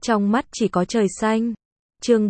trong mắt chỉ có trời xanh. Chương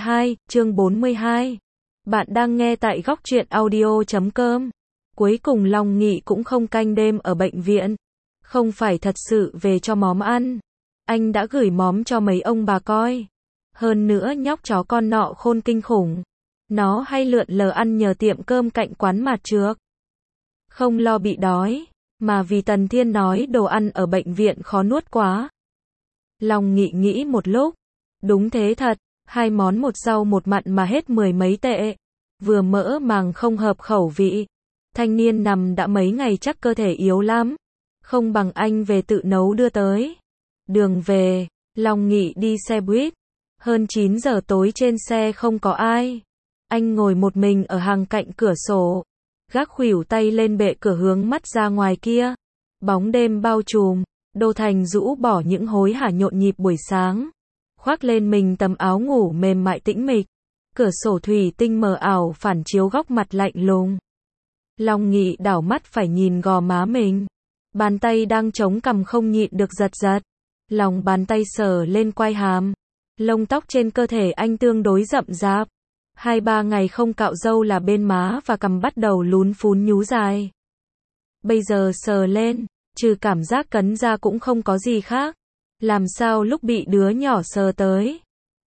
42. Bạn đang nghe tại Góc Truyện Audio.com. Cuối cùng Long Nghị cũng không canh đêm ở bệnh viện. Không phải thật sự về cho móm ăn. Anh đã gửi móm cho mấy ông bà coi. Hơn nữa nhóc chó con nọ khôn kinh khủng. Nó hay lượn lờ ăn nhờ tiệm cơm cạnh quán mặt trước. Không lo bị đói, mà vì Tần Thiên nói đồ ăn ở bệnh viện khó nuốt quá. Long Nghị nghĩ một lúc. Đúng thế thật, 2 món một rau một mặn mà hết 10 mấy tệ. Vừa mỡ màng không hợp khẩu vị. Thanh niên nằm đã mấy ngày chắc cơ thể yếu lắm. Không bằng anh về tự nấu đưa tới. Đường về, Long Nghị đi xe buýt. Hơn 9 giờ tối trên xe không có ai. Anh ngồi một mình ở hàng cạnh cửa sổ. Gác khuỷu tay lên bệ cửa hướng mắt ra ngoài kia. Bóng đêm bao trùm. Đô Thành rũ bỏ những hối hả nhộn nhịp buổi sáng. Khoác lên mình tấm áo ngủ mềm mại tĩnh mịch. Cửa sổ thủy tinh mờ ảo phản chiếu góc mặt lạnh lùng. Long Nghị đảo mắt phải nhìn gò má mình. Bàn tay đang chống cằm không nhịn được giật giật. Lòng bàn tay sờ lên quai hàm. Lông tóc trên cơ thể anh tương đối rậm rạp. 2-3 ngày không cạo râu là bên má và cằm bắt đầu lún phún nhú dài. Bây giờ sờ lên, trừ cảm giác cấn ra cũng không có gì khác. Làm sao lúc bị đứa nhỏ sờ tới.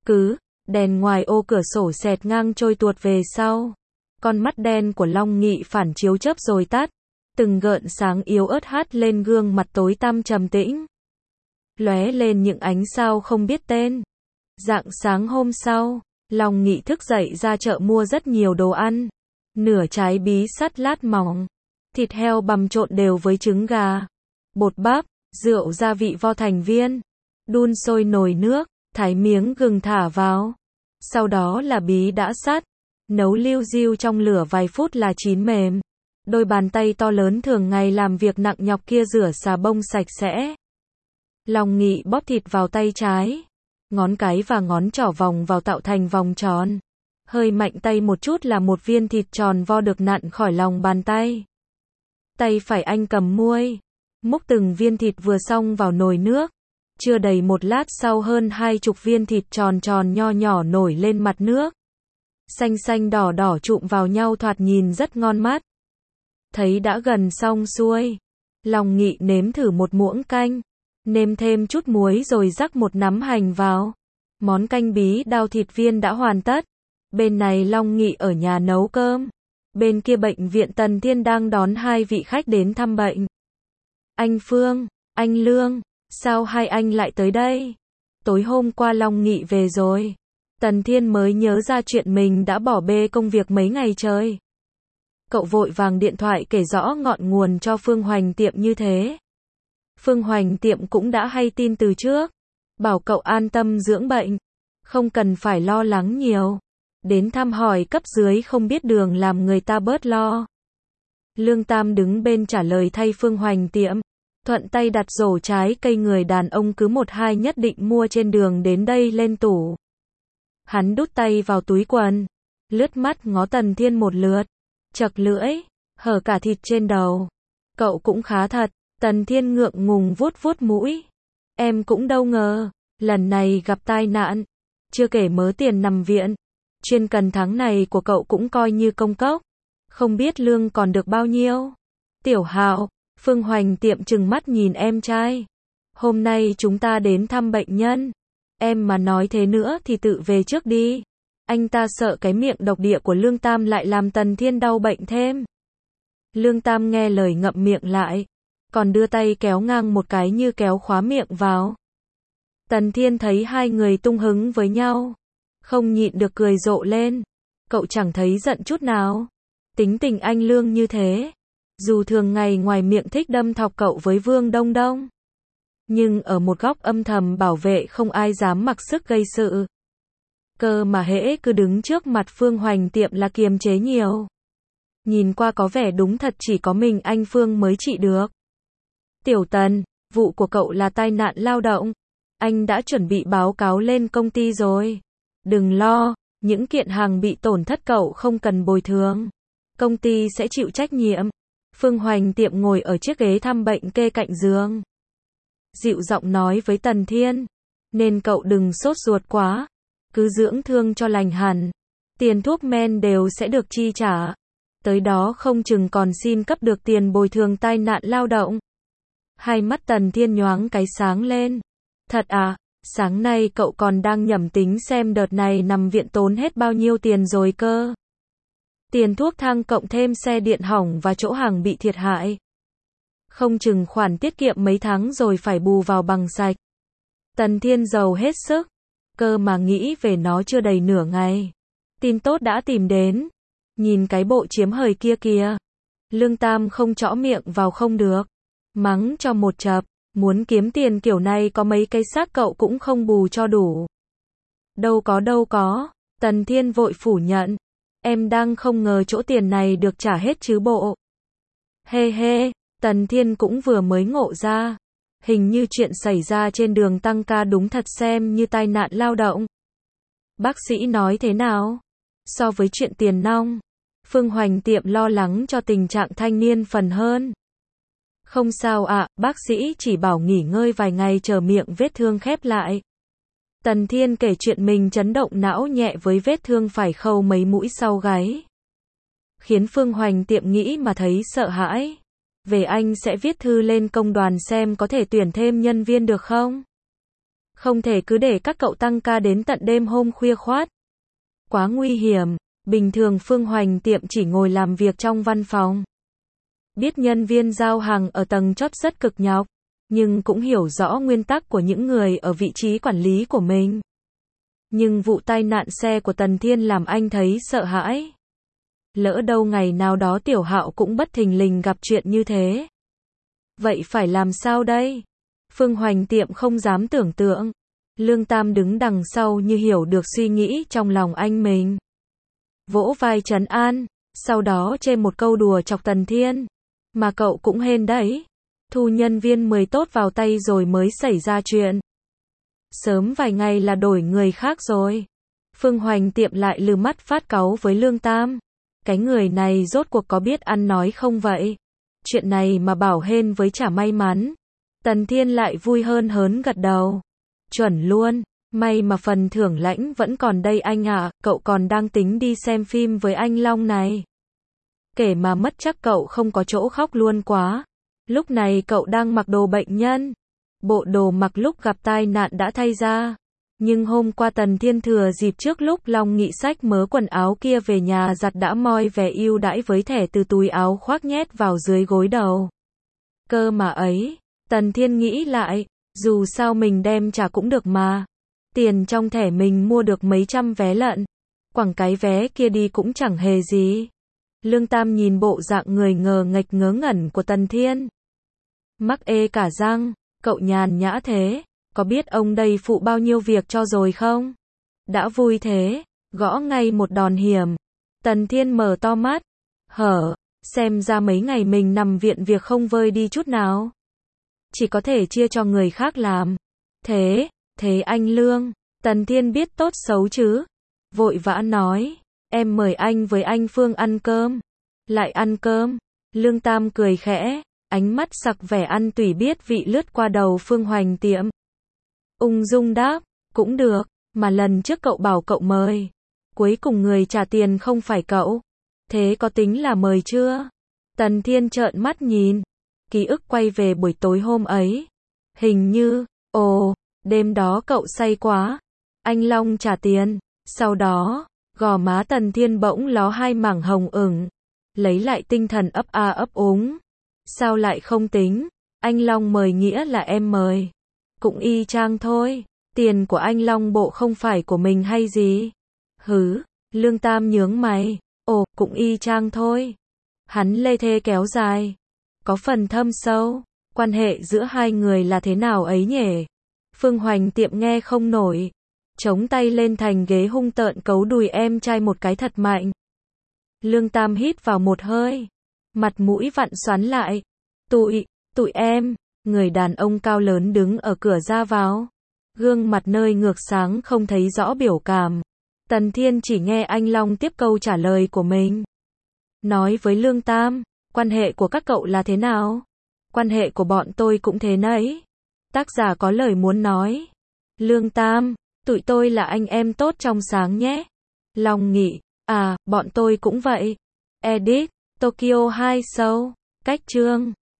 Đèn ngoài ô cửa sổ xẹt ngang trôi tuột về sau. Con mắt đen của Long Nghị phản chiếu chớp rồi tắt. Từng gợn sáng yếu ớt hắt lên gương mặt tối tăm trầm tĩnh. Lóe lên những ánh sao không biết tên. Rạng sáng hôm sau, Long Nghị thức dậy ra chợ mua rất nhiều đồ ăn. Nửa trái bí sắt lát mỏng. Thịt heo bằm trộn đều với trứng gà. Bột bắp, rượu gia vị vo thành viên. Đun sôi nồi nước, thái miếng gừng thả vào. Sau đó là bí đã sắt. Nấu liu riu trong lửa vài phút là chín mềm. Đôi bàn tay to lớn thường ngày làm việc nặng nhọc kia rửa xà bông sạch sẽ. Long Nghị bóp thịt vào tay trái. Ngón cái và ngón trỏ vòng vào tạo thành vòng tròn. Hơi mạnh tay một chút là một viên thịt tròn vo được nặn khỏi lòng bàn tay. Tay phải anh cầm muôi. Múc từng viên thịt vừa xong vào nồi nước. Chưa đầy một lát sau hơn 20 viên thịt tròn tròn nho nhỏ nổi lên mặt nước. Xanh xanh đỏ đỏ trụm vào nhau thoạt nhìn rất ngon mắt. Thấy đã gần xong xuôi. Long Nghị nếm thử một muỗng canh. Nêm thêm chút muối rồi rắc một nắm hành vào. Món canh bí đao thịt viên đã hoàn tất. Bên này Long Nghị ở nhà nấu cơm. Bên kia bệnh viện Tần Thiên đang đón 2 vị khách đến thăm bệnh. Anh Phương, anh Lương, sao hai anh lại tới đây? Tối hôm qua Long Nghị về rồi. Tần Thiên mới nhớ ra chuyện mình đã bỏ bê công việc mấy ngày trời. Cậu vội vàng điện thoại kể rõ ngọn nguồn cho Phương Hoành Tiệm như thế. Phương Hoành Tiệm cũng đã hay tin từ trước. Bảo cậu an tâm dưỡng bệnh. Không cần phải lo lắng nhiều. Đến thăm hỏi cấp dưới không biết đường làm người ta bớt lo. Lương Tam đứng bên trả lời thay Phương Hoành Tiệm. Thuận tay đặt rổ trái cây người đàn ông cứ 1-2 nhất định mua trên đường đến đây lên tủ. Hắn đút tay vào túi quần. Lướt mắt ngó Tần Thiên một lượt. Chật lưỡi. Hở cả thịt trên đầu. Cậu cũng khá thật. Tần Thiên ngượng ngùng vuốt vuốt mũi. Em cũng đâu ngờ. Lần này gặp tai nạn. Chưa kể mớ tiền nằm viện. Chuyên cần tháng này của cậu cũng coi như công cốc. Không biết lương còn được bao nhiêu. Tiểu Hạo. Phương Hoành Tiệm trừng mắt nhìn em trai. Hôm nay chúng ta đến thăm bệnh nhân. Em mà nói thế nữa thì tự về trước đi. Anh ta sợ cái miệng độc địa của Lương Tam lại làm Tần Thiên đau bệnh thêm. Lương Tam nghe lời ngậm miệng lại. Còn đưa tay kéo ngang một cái như kéo khóa miệng vào. Tần Thiên thấy hai người tung hứng với nhau. Không nhịn được cười rộ lên. Cậu chẳng thấy giận chút nào. Tính tình anh Lương như thế. Dù thường ngày ngoài miệng thích đâm thọc cậu với Vương Đông Đông. Nhưng ở một góc âm thầm bảo vệ không ai dám mặc sức gây sự. Cơ mà hễ cứ đứng trước mặt Phương Hoành Tiệm là kiềm chế nhiều. Nhìn qua có vẻ đúng thật chỉ có mình anh Phương mới trị được. Tiểu Tần, vụ của cậu là tai nạn lao động. Anh đã chuẩn bị báo cáo lên công ty rồi. Đừng lo, những kiện hàng bị tổn thất cậu không cần bồi thường. Công ty sẽ chịu trách nhiệm. Phương Hoành Tiệm ngồi ở chiếc ghế thăm bệnh kê cạnh giường. Dịu giọng nói với Tần Thiên. nên cậu đừng sốt ruột quá. Cứ dưỡng thương cho lành hẳn. Tiền thuốc men đều sẽ được chi trả. Tới đó không chừng còn xin cấp được tiền bồi thường tai nạn lao động. Hai mắt Tần Thiên nhoáng cái sáng lên. Thật à, sáng nay cậu còn đang nhẩm tính xem đợt này nằm viện tốn hết bao nhiêu tiền rồi cơ. Tiền thuốc thang cộng thêm xe điện hỏng và chỗ hàng bị thiệt hại. Không chừng khoản tiết kiệm mấy tháng rồi phải bù vào bằng sạch. Tần Thiên giàu hết sức. Cơ mà nghĩ về nó chưa đầy nửa ngày. Tin tốt đã tìm đến. Nhìn cái bộ chiếm hời kia kìa. Lương Tam không chõ miệng vào không được. Mắng cho một chập. Muốn kiếm tiền kiểu này có mấy cái xác cậu cũng không bù cho đủ. Đâu có. Tần Thiên vội phủ nhận. Em đang không ngờ chỗ tiền này được trả hết chứ bộ. Hê, Tần Thiên cũng vừa mới ngộ ra. Hình như chuyện xảy ra trên đường tăng ca đúng thật xem như tai nạn lao động. Bác sĩ nói thế nào? So với chuyện tiền nong, Phương Hoành Tiệm lo lắng cho tình trạng thanh niên phần hơn. Không sao ạ, bác sĩ chỉ bảo nghỉ ngơi vài ngày chờ miệng vết thương khép lại. Tần Thiên kể chuyện mình chấn động não nhẹ với vết thương phải khâu mấy mũi sau gáy. Khiến Phương Hoành Tiệm nghĩ mà thấy sợ hãi. Về anh sẽ viết thư lên công đoàn xem có thể tuyển thêm nhân viên được không? Không thể cứ để các cậu tăng ca đến tận đêm hôm khuya khoắt. Quá nguy hiểm, bình thường Phương Hoành Tiệm chỉ ngồi làm việc trong văn phòng. Biết nhân viên giao hàng ở tầng chót rất cực nhọc, nhưng cũng hiểu rõ nguyên tắc của những người ở vị trí quản lý của mình. Nhưng vụ tai nạn xe của Tần Thiên làm anh thấy sợ hãi. Lỡ đâu ngày nào đó Tiểu Hạo cũng bất thình lình gặp chuyện như thế. Vậy phải làm sao đây? Phương Hoành Tiệm không dám tưởng tượng. Lương Tam đứng đằng sau như hiểu được suy nghĩ trong lòng anh mình. Vỗ vai trấn an, sau đó chê một câu đùa chọc Tần Thiên. Mà cậu cũng hên đấy. Thu nhân viên 10 tốt vào tay rồi mới xảy ra chuyện. Sớm vài ngày là đổi người khác rồi. Phương Hoành Tiệm lại lừ mắt phát cáu với Lương Tam. Cái người này rốt cuộc có biết ăn nói không vậy? Chuyện này mà bảo hên với chả may mắn. Tần Thiên lại vui hơn hớn gật đầu. Chuẩn luôn, may mà phần thưởng lãnh vẫn còn đây anh ạ, cậu còn đang tính đi xem phim với anh Long này. Kể mà mất chắc cậu không có chỗ khóc luôn quá. Lúc này cậu đang mặc đồ bệnh nhân. Bộ đồ mặc lúc gặp tai nạn đã thay ra. Nhưng hôm qua Tần Thiên thừa dịp trước lúc Long Nghị xách mớ quần áo kia về nhà giặt đã moi vẻ ưu đãi với thẻ từ túi áo khoác nhét vào dưới gối đầu. Cơ mà ấy, Tần Thiên nghĩ lại, dù sao mình đem trả cũng được mà. Tiền trong thẻ mình mua được mấy trăm vé lận. Quẳng cái vé kia đi cũng chẳng hề gì. Lương Tam nhìn bộ dạng người ngờ nghệch ngớ ngẩn của Tần Thiên. Mắc ê cả răng, cậu nhàn nhã thế. Có biết ông đây phụ bao nhiêu việc cho rồi không? Đã vui thế, gõ ngay một đòn hiểm. Tần Thiên mở to mắt. Xem ra mấy ngày mình nằm viện việc không vơi đi chút nào. Chỉ có thể chia cho người khác làm. Thế anh Lương, Tần Thiên biết tốt xấu chứ. Vội vã nói, em mời anh với anh Phương ăn cơm. Lại ăn cơm. Lương Tam cười khẽ, ánh mắt sặc vẻ ăn tùy biết vị lướt qua đầu Phương Hoành Tiệm. Ung dung đáp, cũng được, mà lần trước cậu bảo cậu mời. Cuối cùng người trả tiền không phải cậu. Thế có tính là mời chưa? Tần Thiên trợn mắt nhìn. Ký ức quay về buổi tối hôm ấy. Hình như, đêm đó cậu say quá. Anh Long trả tiền. Sau đó, gò má Tần Thiên bỗng ló hai mảng hồng ửng. Lấy lại tinh thần ấp a ấp úng. Sao lại không tính? Anh Long mời nghĩa là em mời. Cũng y chang thôi. Tiền của anh Long bộ không phải của mình hay gì? Lương Tam nhướng mày. Cũng y chang thôi. Hắn lê thê kéo dài. Có phần thâm sâu. Quan hệ giữa hai người là thế nào ấy nhỉ? Phương Hoành Tiệm nghe không nổi. Chống tay lên thành ghế hung tợn cấu đùi em trai một cái thật mạnh. Lương Tam hít vào một hơi. Mặt mũi vặn xoắn lại. Tụi em. Người đàn ông cao lớn đứng ở cửa ra vào. Gương mặt nơi ngược sáng không thấy rõ biểu cảm. Tần Thiên chỉ nghe anh Long tiếp câu trả lời của mình. Nói với Lương Tam, quan hệ của các cậu là thế nào? Quan hệ của bọn tôi cũng thế nấy. Tác giả có lời muốn nói. Lương Tam, tụi tôi là anh em tốt trong sáng nhé. Long Nghị, à, bọn tôi cũng vậy. Edit, Tokyo 2 Show, cách chương.